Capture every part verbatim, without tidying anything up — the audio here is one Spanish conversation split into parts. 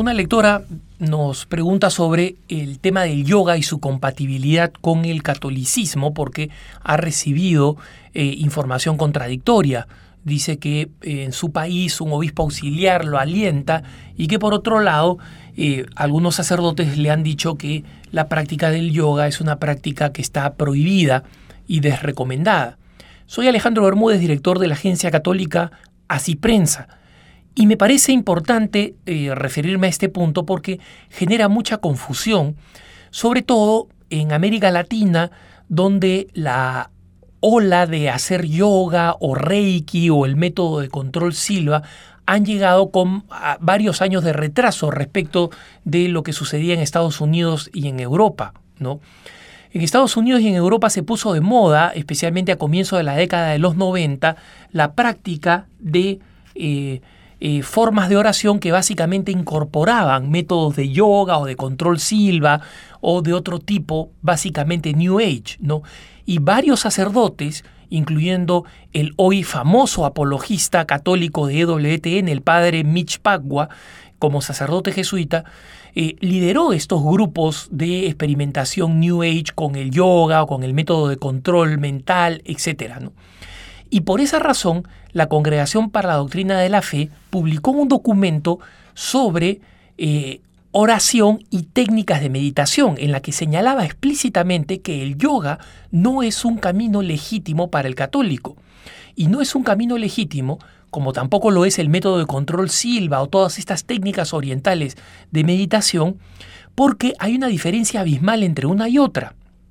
Una lectora nos pregunta sobre el tema del yoga y su compatibilidad con el catolicismo porque ha recibido eh, información contradictoria. Dice que eh, en su país un obispo auxiliar lo alienta y que por otro lado eh, algunos sacerdotes le han dicho que la práctica del yoga es una práctica que está prohibida y desrecomendada. Soy Alejandro Bermúdez, director de la agencia católica Así Prensa. Y me parece importante eh, referirme a este punto porque genera mucha confusión, sobre todo en América Latina, donde la ola de hacer yoga o reiki o el método de control Silva han llegado con varios años de retraso respecto de lo que sucedía en Estados Unidos y en Europa, ¿no? En Estados Unidos y en Europa se puso de moda, especialmente a comienzos de la década de los noventa, la práctica de eh, Eh, formas de oración que básicamente incorporaban métodos de yoga o de control Silva o de otro tipo, básicamente New Age, ¿no? Y varios sacerdotes, incluyendo el hoy famoso apologista católico de E W T N, el padre Mitch Pacwa, como sacerdote jesuita, eh, lideró estos grupos de experimentación New Age con el yoga o con el método de control mental, etcétera, ¿no? Y por esa razón, la Congregación para la Doctrina de la Fe publicó un documento sobre eh, oración y técnicas de meditación, en la que señalaba explícitamente que el yoga no es un camino legítimo para el católico. Y no es un camino legítimo, como tampoco lo es el método de control Silva o todas estas técnicas orientales de meditación, porque hay una diferencia abismal entre una y otra.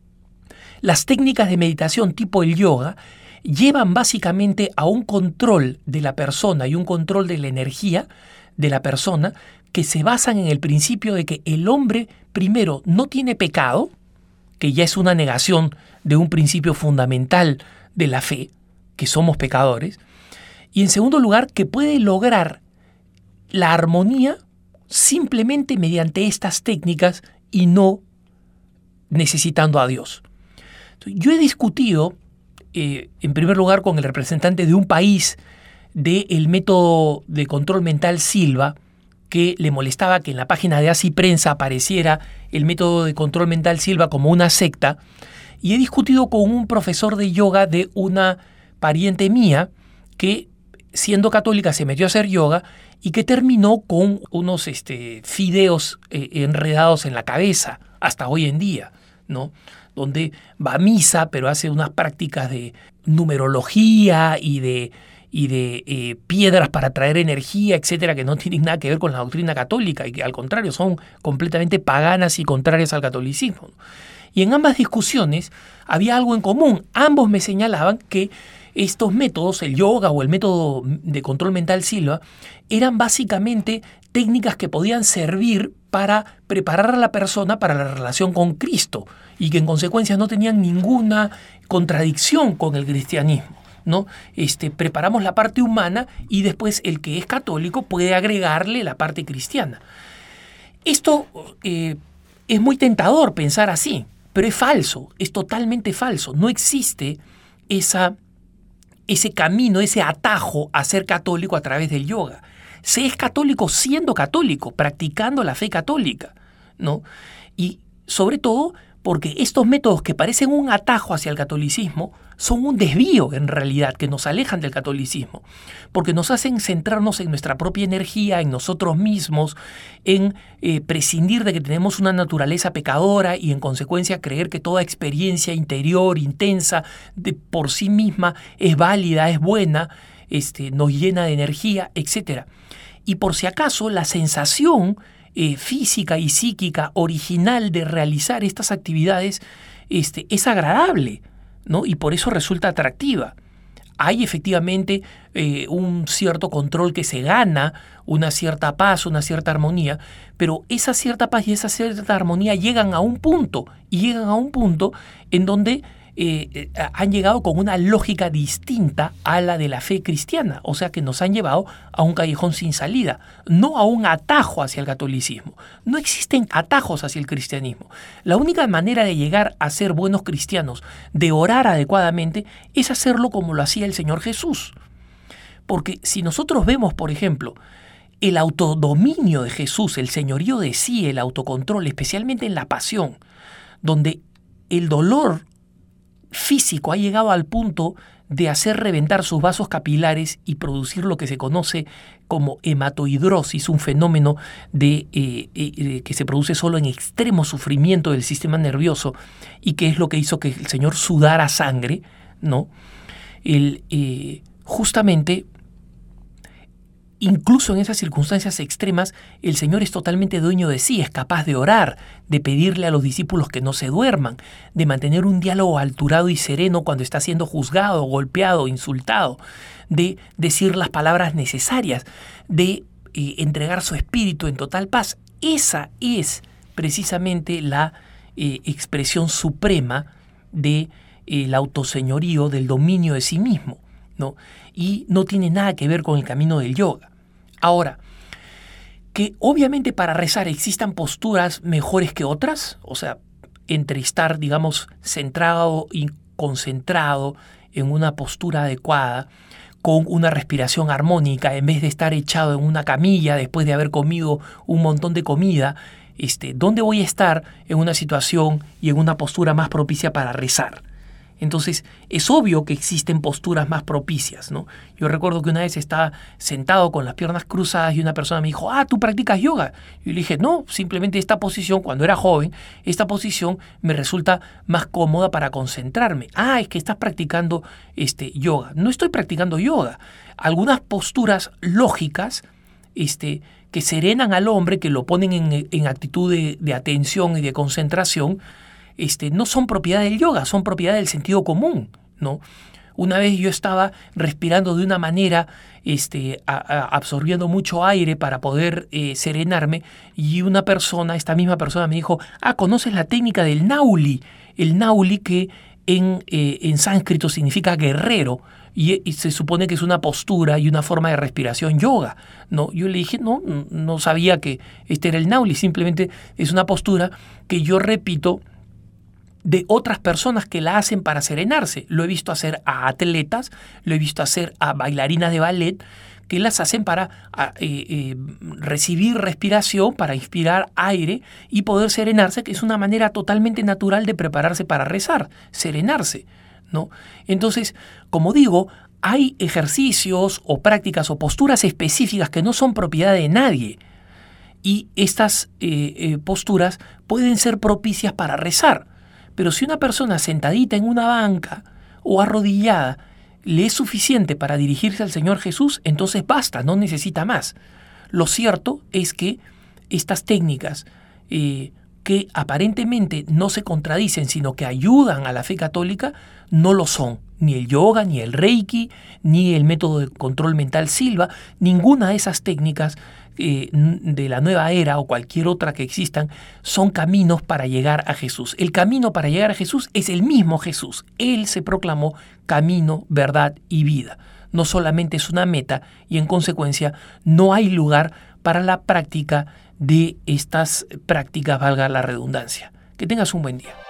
Las técnicas de meditación tipo el yoga llevan básicamente a un control de la persona y un control de la energía de la persona que se basan en el principio de que el hombre, primero, no tiene pecado, que ya es una negación de un principio fundamental de la fe, que somos pecadores, y en segundo lugar, que puede lograr la armonía simplemente mediante estas técnicas y no necesitando a Dios. Yo he discutido Eh, en primer lugar con el representante de un país del método de control mental Silva, que le molestaba que en la página de Así Prensa apareciera el método de control mental Silva como una secta, y he discutido con un profesor de yoga de una pariente mía que, siendo católica, se metió a hacer yoga y que terminó con unos este, fideos eh, enredados en la cabeza hasta hoy en día, ¿no? Donde va a misa, pero hace unas prácticas de numerología y de, y de eh, piedras para traer energía, etcétera, que no tienen nada que ver con la doctrina católica y que al contrario son completamente paganas y contrarias al catolicismo. Y en ambas discusiones había algo en común. Ambos me señalaban que estos métodos, el yoga o el método de control mental Silva, eran básicamente técnicas que podían servir para preparar a la persona para la relación con Cristo y que en consecuencia no tenían ninguna contradicción con el cristianismo, ¿no? Este, preparamos la parte humana y después el que es católico puede agregarle la parte cristiana. Esto eh, es muy tentador pensar así, pero es falso, es totalmente falso. No existe esa, ese camino, ese atajo a ser católico a través del yoga. Se es católico siendo católico, practicando la fe católica, ¿no? Y sobre todo porque estos métodos que parecen un atajo hacia el catolicismo son un desvío en realidad, que nos alejan del catolicismo, porque nos hacen centrarnos en nuestra propia energía, en nosotros mismos, en eh, prescindir de que tenemos una naturaleza pecadora y en consecuencia creer que toda experiencia interior, intensa, de por sí misma es válida, es buena, este, nos llena de energía, etcétera. Y por si acaso la sensación eh, física y psíquica original de realizar estas actividades este, es agradable, ¿no? Y por eso resulta atractiva. Hay efectivamente eh, un cierto control que se gana, una cierta paz, una cierta armonía, pero esa cierta paz y esa cierta armonía llegan a un punto, y llegan a un punto en donde eh, eh, han llegado con una lógica distinta a la de la fe cristiana, o sea que nos han llevado a un callejón sin salida, no a un atajo hacia el catolicismo. No existen atajos hacia el cristianismo. La única manera de llegar a ser buenos cristianos, de orar adecuadamente, es hacerlo como lo hacía el Señor Jesús. Porque si nosotros vemos, por ejemplo, el autodominio de Jesús, el señorío de sí, el autocontrol, especialmente en la pasión, donde el dolor físico ha llegado al punto de hacer reventar sus vasos capilares y producir lo que se conoce como hematohidrosis, un fenómeno de, eh, eh, que se produce solo en extremo sufrimiento del sistema nervioso y que es lo que hizo que el Señor sudara sangre, ¿no? El, eh, justamente, incluso en esas circunstancias extremas, el Señor es totalmente dueño de sí, es capaz de orar, de pedirle a los discípulos que no se duerman, de mantener un diálogo alturado y sereno cuando está siendo juzgado, golpeado, insultado, de decir las palabras necesarias, de eh, entregar su espíritu en total paz. Esa es precisamente la eh, expresión suprema del de, eh, autoseñorío, del dominio de sí mismo, ¿no? Y no tiene nada que ver con el camino del yoga. Ahora, que obviamente para rezar existan posturas mejores que otras, o sea, entre estar, digamos, centrado y concentrado en una postura adecuada, con una respiración armónica, en vez de estar echado en una camilla después de haber comido un montón de comida, este, ¿dónde voy a estar en una situación y en una postura más propicia para rezar? Entonces, es obvio que existen posturas más propicias, ¿no? Yo recuerdo que una vez estaba sentado con las piernas cruzadas y una persona me dijo, ah, ¿tú practicas yoga? Y yo le dije, no, simplemente esta posición, cuando era joven, esta posición me resulta más cómoda para concentrarme. Ah, es que estás practicando este, yoga. No estoy practicando yoga. Algunas posturas lógicas este, que serenan al hombre, que lo ponen en, en actitud de, de atención y de concentración, Este, no son propiedad del yoga, son propiedad del sentido común, ¿no? Una vez yo estaba respirando de una manera, este, a, a, absorbiendo mucho aire para poder eh, serenarme, y una persona, esta misma persona me dijo, ah, ¿conoces la técnica del nauli? El nauli que en, eh, en sánscrito significa guerrero, y, y se supone que es una postura y una forma de respiración yoga, ¿no? Yo le dije, no, no sabía que este era el nauli, simplemente es una postura que yo repito de otras personas que la hacen para serenarse. Lo he visto hacer a atletas, lo he visto hacer a bailarinas de ballet, que las hacen para a, eh, eh, recibir respiración, para inspirar aire y poder serenarse, que es una manera totalmente natural de prepararse para rezar, serenarse, ¿no? Entonces, como digo, hay ejercicios o prácticas o posturas específicas que no son propiedad de nadie, y estas eh, eh, posturas pueden ser propicias para rezar. Pero si una persona sentadita en una banca o arrodillada le es suficiente para dirigirse al Señor Jesús, entonces basta, no necesita más. Lo cierto es que estas técnicas eh, que aparentemente no se contradicen, sino que ayudan a la fe católica, no lo son. Ni el yoga, ni el reiki, ni el método de control mental Silva, ninguna de esas técnicas eh, de la nueva era o cualquier otra que existan son caminos para llegar a Jesús. El camino para llegar a Jesús es el mismo Jesús. Él se proclamó camino, verdad y vida. No solamente es una meta y en consecuencia no hay lugar para la práctica de estas prácticas, valga la redundancia. Que tengas un buen día.